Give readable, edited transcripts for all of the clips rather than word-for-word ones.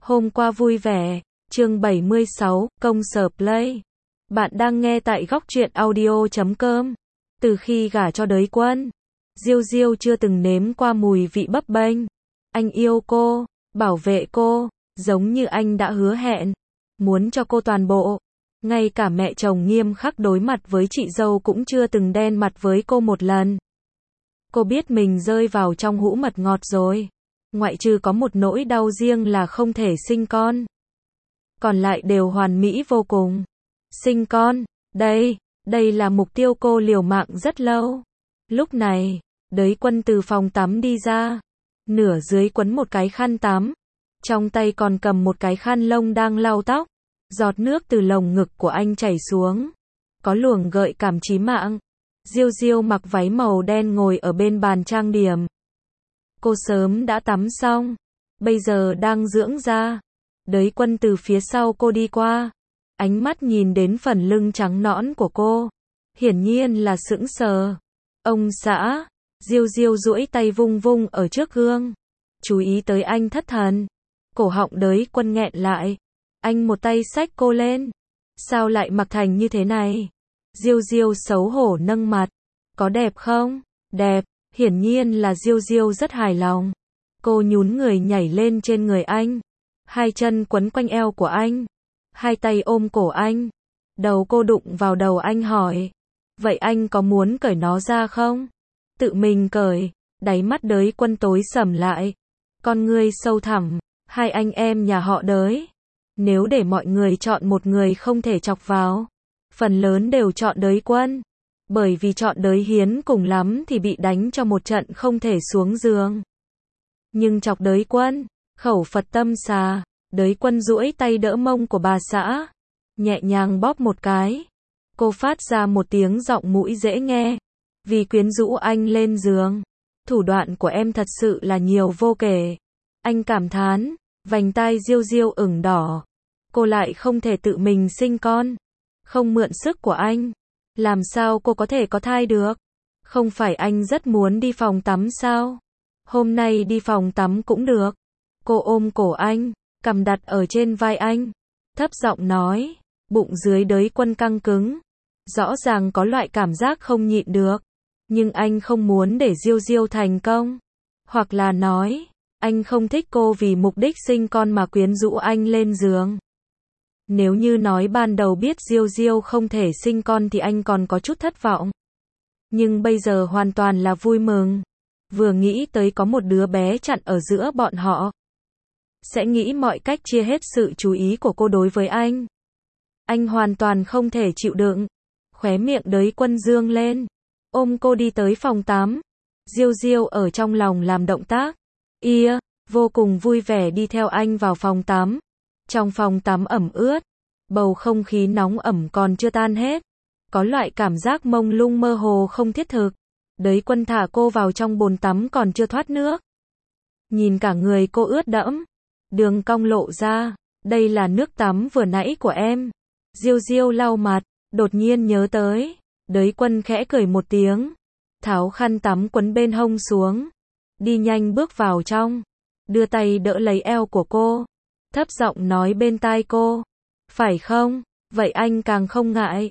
Hôm qua vui vẻ, chương 76, công sở Play. Bạn đang nghe tại góc truyện audio.com. Từ khi gả cho đới quân, Diêu Diêu chưa từng nếm qua mùi vị bấp bênh. Anh yêu cô, bảo vệ cô, giống như anh đã hứa hẹn, muốn cho cô toàn bộ. Ngay cả mẹ chồng nghiêm khắc đối mặt với chị dâu cũng chưa từng đen mặt với cô một lần. Cô biết mình rơi vào trong hũ mật ngọt rồi. Ngoại trừ có một nỗi đau riêng là không thể sinh con. Còn lại đều hoàn mỹ vô cùng. Sinh con, đây là mục tiêu cô liều mạng rất lâu. Lúc này, đới quân từ phòng tắm đi ra. Nửa dưới quấn một cái khăn tắm. Trong tay còn cầm một cái khăn lông đang lau tóc. Giọt nước từ lồng ngực của anh chảy xuống. Có luồng gợi cảm chí mạng. Diêu Diêu mặc váy màu đen ngồi ở bên bàn trang điểm. Cô sớm đã tắm xong, bây giờ đang dưỡng da. Đới quân từ phía sau cô đi qua, ánh mắt nhìn đến phần lưng trắng nõn của cô, hiển nhiên là sững sờ. Ông xã, Diêu Diêu duỗi tay vung vung ở trước gương, chú ý tới anh thất thần. Cổ họng đới quân nghẹn lại, anh một tay xách cô lên. Sao lại mặc thành như thế này? Diêu Diêu xấu hổ nâng mặt, có đẹp không? Đẹp. Hiển nhiên là Diêu Diêu rất hài lòng. Cô nhún người nhảy lên trên người anh. Hai chân quấn quanh eo của anh. Hai tay ôm cổ anh. Đầu cô đụng vào đầu anh hỏi. Vậy anh có muốn cởi nó ra không? Tự mình cởi. Đáy mắt đới quân tối sầm lại. Con ngươi sâu thẳm. Hai anh em nhà họ đới. Nếu để mọi người chọn một người không thể chọc vào, phần lớn đều chọn đới quân. Bởi vì chọn đới hiến cùng lắm thì bị đánh cho một trận không thể xuống giường. Nhưng chọc đới quân, khẩu Phật tâm xà, đới quân duỗi tay đỡ mông của bà xã, nhẹ nhàng bóp một cái. Cô phát ra một tiếng giọng mũi dễ nghe, vì quyến rũ anh lên giường. Thủ đoạn của em thật sự là nhiều vô kể. Anh cảm thán, vành tai Diêu Diêu ửng đỏ. Cô lại không thể tự mình sinh con, không mượn sức của anh. Làm sao cô có thể có thai được? Không phải anh rất muốn đi phòng tắm sao? Hôm nay đi phòng tắm cũng được. Cô ôm cổ anh, cằm đặt ở trên vai anh, thấp giọng nói, bụng dưới đới quân căng cứng. Rõ ràng có loại cảm giác không nhịn được. Nhưng anh không muốn để Diêu Diêu thành công. Hoặc là nói, anh không thích cô vì mục đích sinh con mà quyến rũ anh lên giường. Nếu như nói ban đầu biết Diêu Diêu không thể sinh con thì anh còn có chút thất vọng. Nhưng bây giờ hoàn toàn là vui mừng. Vừa nghĩ tới có một đứa bé chặn ở giữa bọn họ, sẽ nghĩ mọi cách chia hết sự chú ý của cô đối với anh. Anh hoàn toàn không thể chịu đựng. Khóe miệng đới quân dương lên, ôm cô đi tới phòng tắm. Diêu Diêu ở trong lòng làm động tác vô cùng vui vẻ đi theo anh vào phòng tắm. Trong phòng tắm ẩm ướt, bầu không khí nóng ẩm còn chưa tan hết. Có loại cảm giác mông lung mơ hồ không thiết thực. Đới quân thả cô vào trong bồn tắm còn chưa thoát nước. Nhìn cả người cô ướt đẫm, đường cong lộ ra, đây là nước tắm vừa nãy của em. Diêu Diêu lau mặt, đột nhiên nhớ tới. Đới quân khẽ cười một tiếng, tháo khăn tắm quấn bên hông xuống, đi nhanh bước vào trong, đưa tay đỡ lấy eo của cô, thấp giọng nói bên tai cô, phải không? Vậy anh càng không ngại.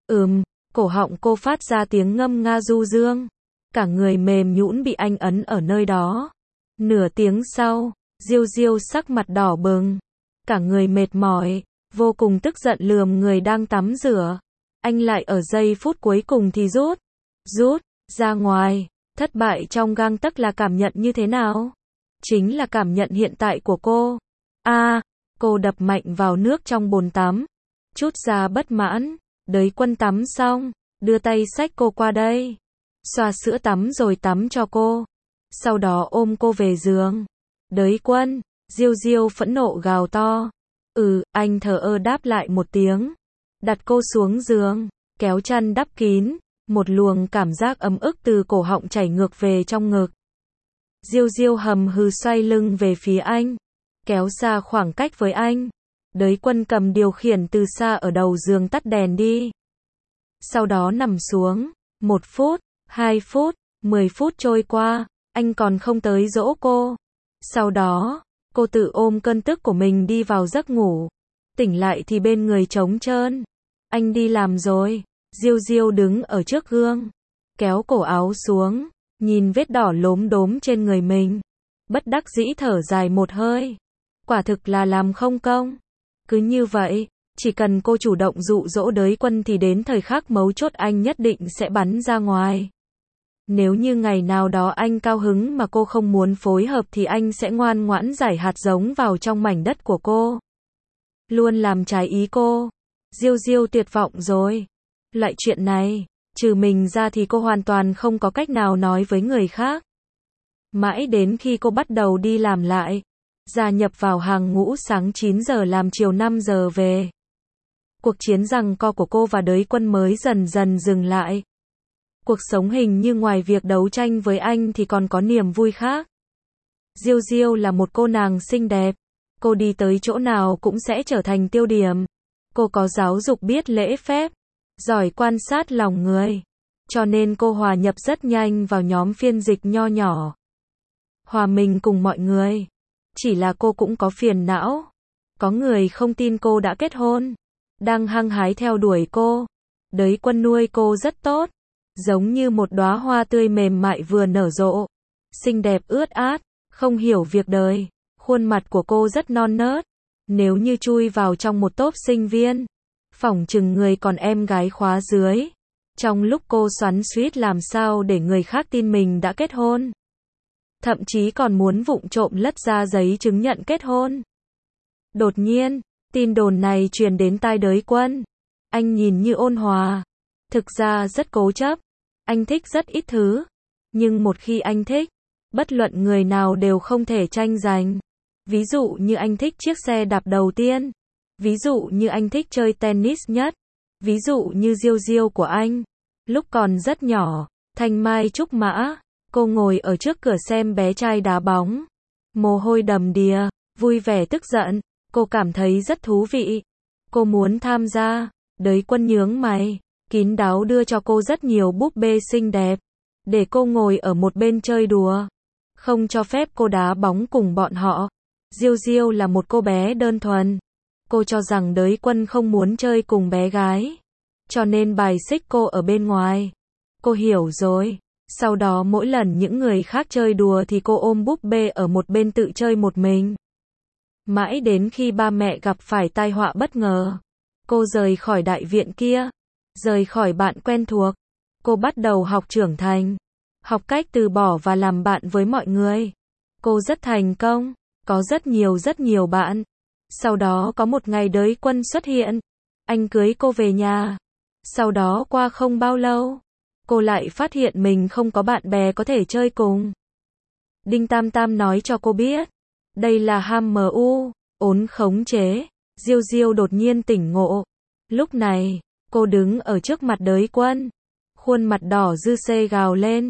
Cổ họng cô phát ra tiếng ngâm nga du dương, cả người mềm nhũn bị anh ấn ở nơi đó. Nửa tiếng sau, Diêu Diêu sắc mặt đỏ bừng, cả người mệt mỏi, vô cùng tức giận lườm người đang tắm rửa. Anh lại ở giây phút cuối cùng thì rút ra ngoài. Thất bại trong gang tấc là cảm nhận như thế nào? Chính là cảm nhận hiện tại của cô. Cô đập mạnh vào nước trong bồn tắm, chút ra bất mãn. Đới quân tắm xong, đưa tay xách cô qua đây, xoa sữa tắm rồi tắm cho cô, sau đó ôm cô về giường. Đới quân, Diêu Diêu phẫn nộ gào to. Anh thờ ơ đáp lại một tiếng, đặt cô xuống giường, kéo chăn đắp kín. Một luồng cảm giác ấm ức từ cổ họng chảy ngược về trong ngực. Diêu Diêu hầm hừ xoay lưng về phía anh, kéo xa khoảng cách với anh. Đới quân cầm điều khiển từ xa ở đầu giường tắt đèn đi. Sau đó nằm xuống. 1 phút, 2 phút, 10 phút trôi qua, anh còn không tới dỗ cô. Sau đó, Cô tự ôm cơn tức của mình đi vào giấc ngủ. Tỉnh lại thì bên người trống trơn. Anh đi làm rồi. Diêu Diêu đứng ở trước gương, kéo cổ áo xuống, nhìn vết đỏ lốm đốm trên người mình. Bất đắc dĩ thở dài một hơi. Quả thực là làm không công. Cứ như vậy, chỉ cần cô chủ động dụ dỗ Đới Quân thì đến thời khắc mấu chốt anh nhất định sẽ bắn ra ngoài. Nếu như ngày nào đó anh cao hứng mà cô không muốn phối hợp thì anh sẽ ngoan ngoãn rải hạt giống vào trong mảnh đất của cô. Luôn làm trái ý cô. Diêu Diêu tuyệt vọng rồi. Loại chuyện này, trừ mình ra thì cô hoàn toàn không có cách nào nói với người khác. Mãi đến khi cô bắt đầu đi làm lại, gia nhập vào hàng ngũ sáng 9 giờ làm chiều 5 giờ về. Cuộc chiến giằng co của cô và Đới Quân mới dần dần dừng lại. Cuộc sống hình như ngoài việc đấu tranh với anh thì còn có niềm vui khác. Diêu Diêu là một cô nàng xinh đẹp. Cô đi tới chỗ nào cũng sẽ trở thành tiêu điểm. Cô có giáo dục biết lễ phép, giỏi quan sát lòng người. Cho nên cô hòa nhập rất nhanh vào nhóm phiên dịch nho nhỏ. Hòa mình cùng mọi người. Chỉ là cô cũng có phiền não. Có người không tin cô đã kết hôn. Đang hăng hái theo đuổi cô. Đới Quân nuôi cô rất tốt. Giống như một đóa hoa tươi mềm mại vừa nở rộ. Xinh đẹp ướt át, không hiểu việc đời. Khuôn mặt của cô rất non nớt. Nếu như chui vào trong một tốp sinh viên, phỏng chừng người còn em gái khóa dưới. Trong lúc cô xoắn xuýt làm sao để người khác tin mình đã kết hôn. Thậm chí còn muốn vụng trộm lất ra giấy chứng nhận kết hôn. Đột nhiên, tin đồn này truyền đến tai Đới Quân. Anh nhìn như ôn hòa. Thực ra rất cố chấp. Anh thích rất ít thứ. Nhưng một khi anh thích, bất luận người nào đều không thể tranh giành. Ví dụ như anh thích chiếc xe đạp đầu tiên. Ví dụ như anh thích chơi tennis nhất. Ví dụ như Diêu Diêu của anh. Lúc còn rất nhỏ, thanh mai trúc mã, cô ngồi ở trước cửa xem bé trai đá bóng. Mồ hôi đầm đìa, vui vẻ tức giận, cô cảm thấy rất thú vị. Cô muốn tham gia. Đới Quân nhướng mày, kín đáo đưa cho cô rất nhiều búp bê xinh đẹp. Để cô ngồi ở một bên chơi đùa. Không cho phép cô đá bóng cùng bọn họ. Diêu Diêu là một cô bé đơn thuần. Cô cho rằng Đới Quân không muốn chơi cùng bé gái. Cho nên bài xích cô ở bên ngoài. Cô hiểu rồi. Sau đó mỗi lần những người khác chơi đùa thì cô ôm búp bê ở một bên tự chơi một mình. Mãi đến khi ba mẹ gặp phải tai họa bất ngờ. Cô rời khỏi đại viện kia. Rời khỏi bạn quen thuộc. Cô bắt đầu học trưởng thành. Học cách từ bỏ và làm bạn với mọi người. Cô rất thành công. Có rất nhiều bạn. Sau đó có một ngày Đới Quân xuất hiện. Anh cưới cô về nhà. Sau đó qua không bao lâu, cô lại phát hiện mình không có bạn bè có thể chơi cùng. Đinh Tam Tam nói cho cô biết. Đây là HMU, ốn khống chế. Diêu Diêu đột nhiên tỉnh ngộ. Lúc này, cô đứng ở trước mặt Đới Quân. Khuôn mặt đỏ dư xê gào lên.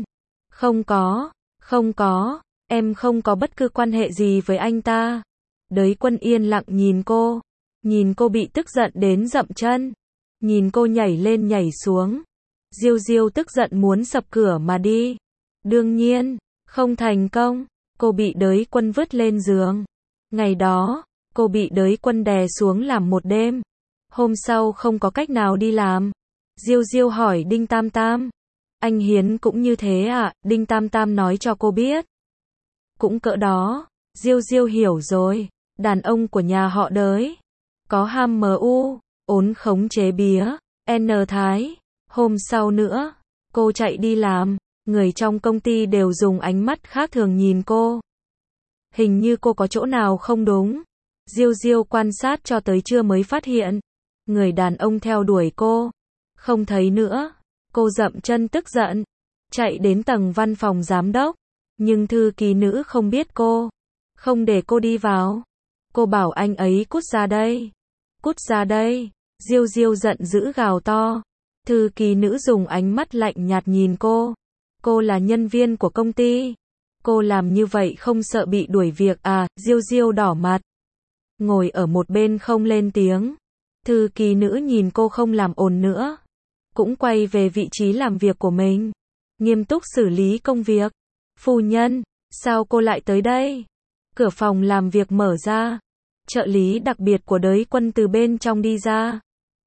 Không có, em không có bất cứ quan hệ gì với anh ta. Đới Quân yên lặng nhìn cô. Nhìn cô bị tức giận đến dậm chân. Nhìn cô nhảy lên nhảy xuống. Diêu Diêu tức giận muốn sập cửa mà đi. Đương nhiên, không thành công. Cô bị Đới Quân vứt lên giường. Ngày đó, cô bị Đới Quân đè xuống làm một đêm. Hôm sau không có cách nào đi làm. Diêu Diêu hỏi Đinh Tam Tam. Anh Hiến cũng như thế à? Đinh Tam Tam nói cho cô biết. Cũng cỡ đó. Diêu Diêu hiểu rồi. Đàn ông của nhà họ Đới. Có HMU, ốn khống chế bía, N Thái. Hôm sau nữa, cô chạy đi làm. Người trong công ty đều dùng ánh mắt khác thường nhìn cô. Hình như cô có chỗ nào không đúng. Diêu Diêu quan sát cho tới trưa mới phát hiện. Người đàn ông theo đuổi cô. Không thấy nữa. Cô dậm chân tức giận. Chạy đến tầng văn phòng giám đốc. Nhưng thư ký nữ không biết cô. Không để cô đi vào. Cô bảo anh ấy cút ra đây. Cút ra đây. Diêu Diêu giận dữ gào to. Thư ký nữ dùng ánh mắt lạnh nhạt nhìn cô. Cô là nhân viên của công ty. Cô làm như vậy không sợ bị đuổi việc à? Diêu Diêu đỏ mặt. Ngồi ở một bên không lên tiếng. Thư ký nữ nhìn cô không làm ồn nữa. Cũng quay về vị trí làm việc của mình. Nghiêm túc xử lý công việc. Phu nhân, sao cô lại tới đây? Cửa phòng làm việc mở ra. Trợ lý đặc biệt của Đới Quân từ bên trong đi ra.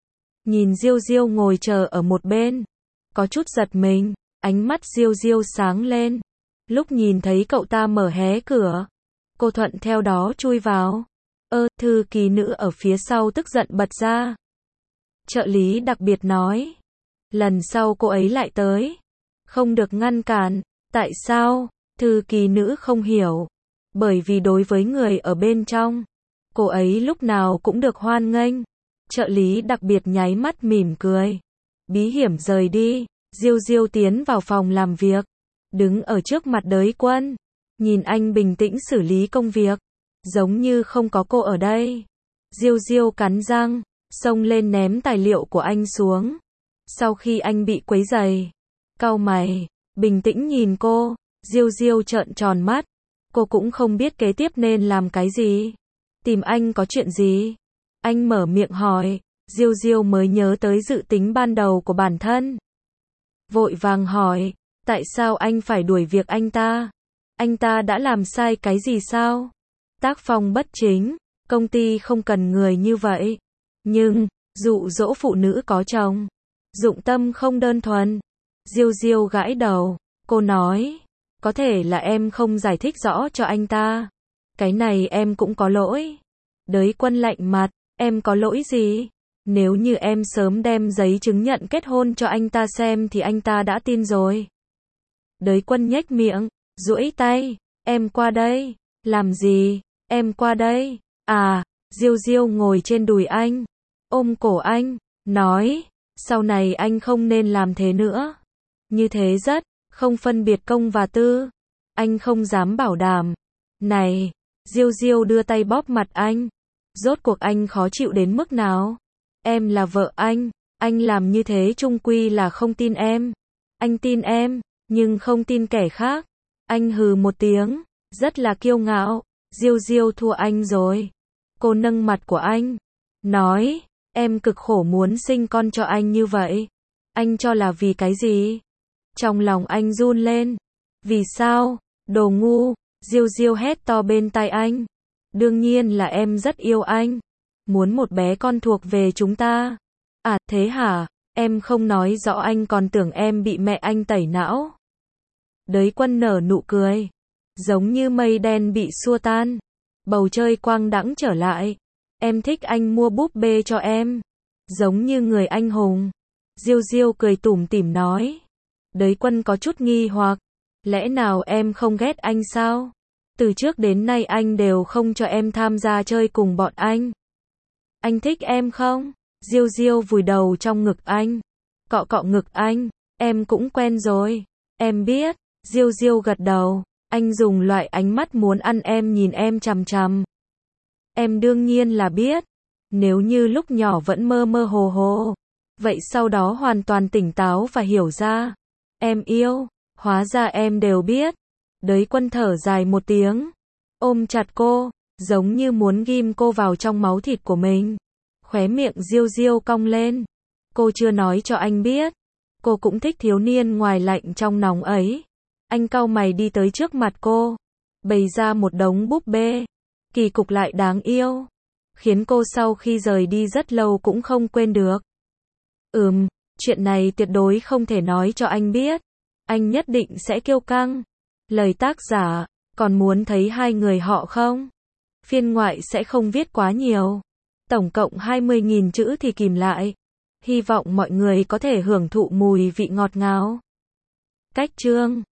Nhìn Diêu Diêu ngồi chờ ở một bên. Có chút giật mình, ánh mắt Diêu Diêu sáng lên. Lúc nhìn thấy cậu ta mở hé cửa, cô thuận theo đó chui vào. Thư ký nữ ở phía sau tức giận bật ra. Trợ lý đặc biệt nói. Lần sau cô ấy lại tới. Không được ngăn cản. Tại sao? Thư ký nữ không hiểu. Bởi vì đối với người ở bên trong, cô ấy lúc nào cũng được hoan nghênh. Trợ lý đặc biệt nháy mắt mỉm cười. Bí hiểm rời đi. Diêu Diêu tiến vào phòng làm việc. Đứng ở trước mặt Đới Quân. Nhìn anh bình tĩnh xử lý công việc. Giống như không có cô ở đây. Diêu Diêu cắn răng, xông lên ném tài liệu của anh xuống. Sau khi anh bị quấy rầy, cau mày, bình tĩnh nhìn cô. Diêu Diêu trợn tròn mắt. Cô cũng không biết kế tiếp nên làm cái gì. Tìm anh có chuyện gì? Anh mở miệng hỏi. Diêu Diêu mới nhớ tới dự tính ban đầu của bản thân. Vội vàng hỏi. Tại sao anh phải đuổi việc anh ta? Anh ta đã làm sai cái gì sao? Tác phong bất chính. Công ty không cần người như vậy. Nhưng, dụ dỗ phụ nữ có chồng. Dụng tâm không đơn thuần. Diêu Diêu gãi đầu. Cô nói. Có thể là em không giải thích rõ cho anh ta. Cái này em cũng có lỗi. Đới Quân lạnh mặt. Em có lỗi gì? Nếu như em sớm đem giấy chứng nhận kết hôn cho anh ta xem thì anh ta đã tin rồi. Đới Quân nhếch miệng, duỗi tay. Em qua đây. Làm gì? Em qua đây. À, Diêu Diêu ngồi trên đùi anh. Ôm cổ anh. Nói. Sau này anh không nên làm thế nữa. Như thế rất, không phân biệt công và tư. Anh không dám bảo đảm. Này. Diêu Diêu đưa tay bóp mặt anh. Rốt cuộc anh khó chịu đến mức nào? Em là vợ anh làm như thế chung quy là không tin em. Anh tin em, nhưng không tin kẻ khác. Anh hừ một tiếng, rất là kiêu ngạo. Diêu Diêu thua anh rồi. Cô nâng mặt của anh, nói, em cực khổ muốn sinh con cho anh như vậy. Anh cho là vì cái gì? Trong lòng anh run lên. Vì sao? Đồ ngu. Diêu Diêu hét to bên tai anh. Đương nhiên là em rất yêu anh. Muốn một bé con thuộc về chúng ta. À, thế hả? Em không nói rõ anh còn tưởng em bị mẹ anh tẩy não. Đới Quân nở nụ cười. Giống như mây đen bị xua tan. Bầu trời quang đãng trở lại. Em thích anh mua búp bê cho em. Giống như người anh hùng. Diêu Diêu cười tủm tỉm nói. Đới Quân có chút nghi hoặc. Lẽ nào em không ghét anh sao? Từ trước đến nay anh đều không cho em tham gia chơi cùng bọn anh. Anh thích em không? Diêu Diêu vùi đầu trong ngực anh. Cọ cọ ngực anh. Em cũng quen rồi. Em biết. Diêu Diêu gật đầu. Anh dùng loại ánh mắt muốn ăn em nhìn em chằm chằm. Em đương nhiên là biết. Nếu như lúc nhỏ vẫn mơ mơ hồ hồ. Vậy sau đó hoàn toàn tỉnh táo và hiểu ra. Em yêu. Hóa ra em đều biết. Đới Quân thở dài một tiếng. Ôm chặt cô. Giống như muốn ghim cô vào trong máu thịt của mình. Khóe miệng Diêu Diêu cong lên. Cô chưa nói cho anh biết. Cô cũng thích thiếu niên ngoài lạnh trong nóng ấy. Anh cau mày đi tới trước mặt cô. Bày ra một đống búp bê. Kỳ cục lại đáng yêu. Khiến cô sau khi rời đi rất lâu cũng không quên được. Chuyện này tuyệt đối không thể nói cho anh biết. Anh nhất định sẽ kiêu căng. Lời tác giả, còn muốn thấy hai người họ không? Phiên ngoại sẽ không viết quá nhiều. Tổng cộng 20.000 chữ thì kìm lại. Hy vọng mọi người có thể hưởng thụ mùi vị ngọt ngào. Cách chương